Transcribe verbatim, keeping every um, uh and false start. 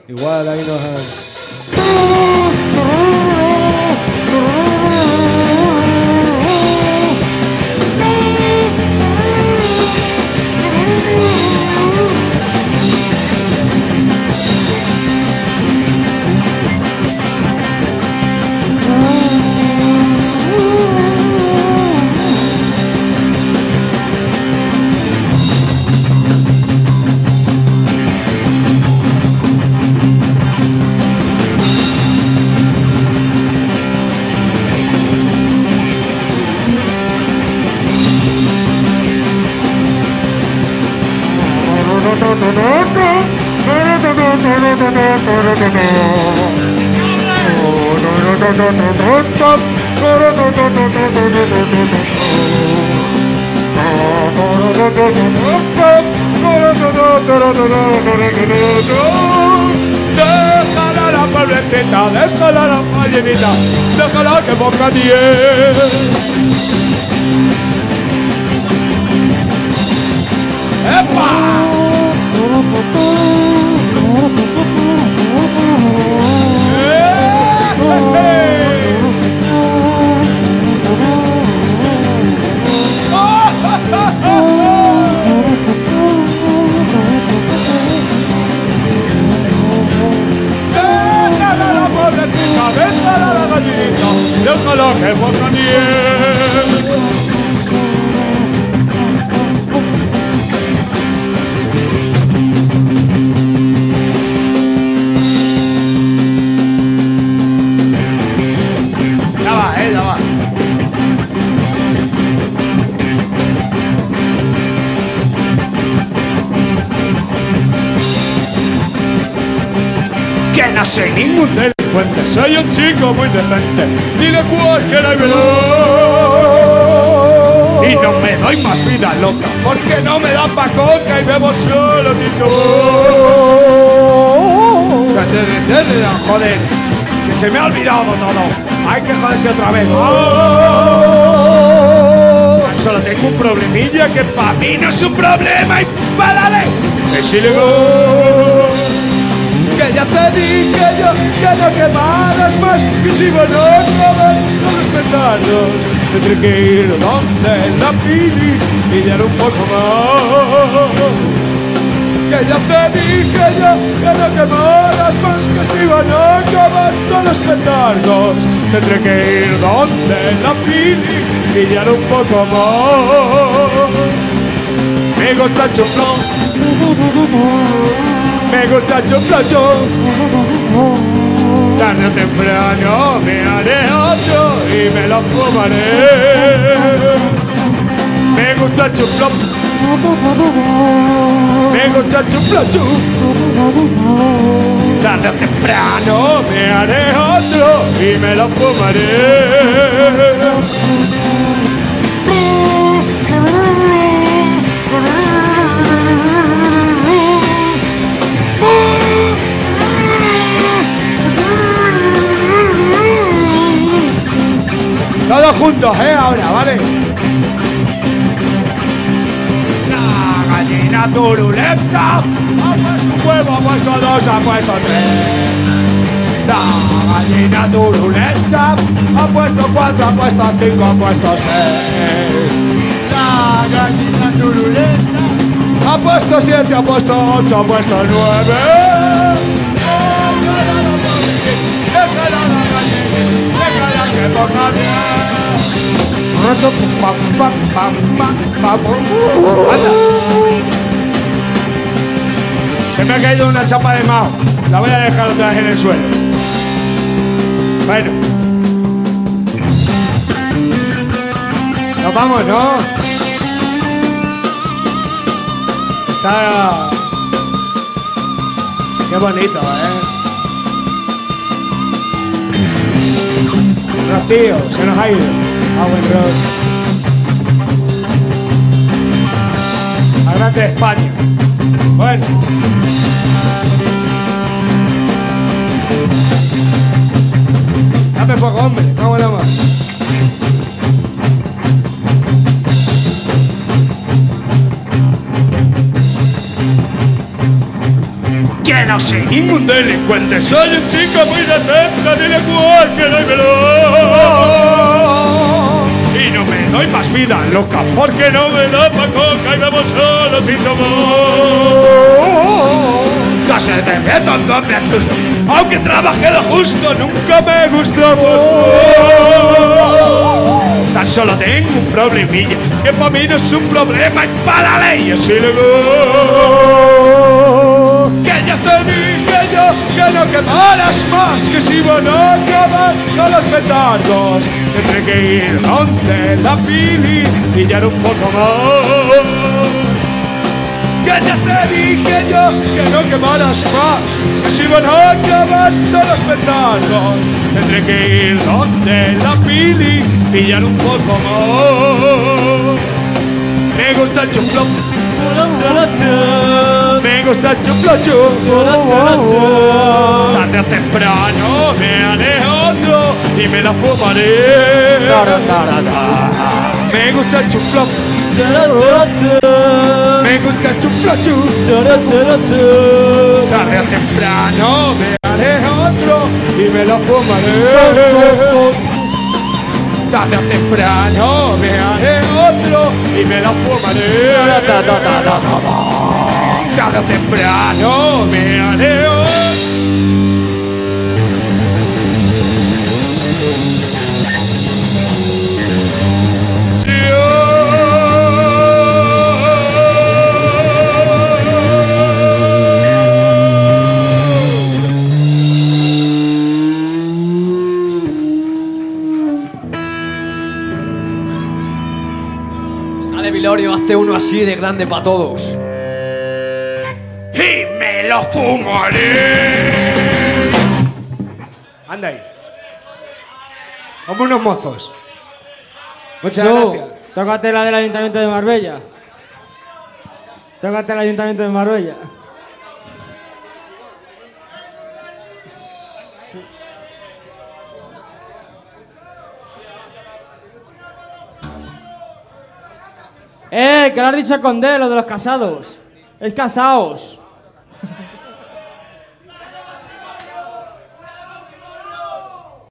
Igual ahí nos han... Déjala la pobrecita, déjala la ballenita, déjala que bocadie. ¡Epa! Déjala la pobrecita, déjala la gallinita, déjala que bocadie. No soy ningún delincuente, soy un chico muy decente, dile cualquiera y verás. Y no me doy más vida loca, porque no me da pa' coca y bebo solo tito. Joder, que se me ha olvidado todo, hay que joderse otra vez. Solo tengo un problemilla que pa' mí no es un problema y para la ley es ilegal. Que ya te dije yo que no quemaras más, que si van a acabar no respetarlos, tendré que ir donde la pili y dar un poco más. Que ya te dije yo que no quemaras más, que si van a acabar no respetarlos, tendré que ir donde la pili y dar un poco más. Me gusta el chuflón, me gusta el chuflachón, tarde o temprano me haré otro y me lo fumaré. Me gusta el chuflón, me gusta el chuflachón, tarde o temprano me haré otro y me lo fumaré. Todos juntos, eh, ahora, ¿vale? La gallina turulenta ha puesto un huevo, ha puesto dos, ha puesto tres. La gallina turulenta ha puesto cuatro, ha puesto cinco, ha puesto seis. La gallina turulenta ha puesto siete, ha puesto ocho, ha puesto nueve. Déjala la gallina, déjala que ponga bien. ¡Anda! Se me ha caído una chapa de mao. La voy a dejar otra vez en el suelo. Bueno. Nos vamos, ¿no? Está... Qué bonito, ¿eh? Rocío, se nos ha ido. Ah, buen Ross. A grande España. Bueno. Dame poco, hombre. Vamos a más. Que no soy ningún delincuente, soy un chico muy decente, dile cualquier y no me doy más vida loca porque no me da pa' coca y bebo solo tinto casi de miedo no me asusto, aunque trabajé lo justo, nunca me gustó. Tan solo tengo un problemilla, que para mí no es un problema y para la ley es ilegal. Que ya te dije yo que no quemaras más, que si van a acabar con los petardos, tendré que ir donde la pili, pillar un poco más. Que ya te dije yo que no quemaras más, que si van a acabar todos los petardos, tendré que ir donde la pili, pillar un poco más. Me gusta el chuflo, me gusta el chuflo, tarde o temprano me haré otro y me la fumaré. Me gusta el chuflo, me gusta el chuflo, tarde o temprano me haré otro y me la fumaré. Tarde o temprano me haré otro y me la fumaré. Tarde o temprano me haré otro. Vilorio, hazte uno así de grande para todos. Y me lo fumaré. Anda ahí. Como unos mozos. Muchas Tú, gracias. tócate la del Ayuntamiento de Marbella. Tócate el Ayuntamiento de Marbella. Eh, que lo has dicho con D, lo de los casados. Es casados.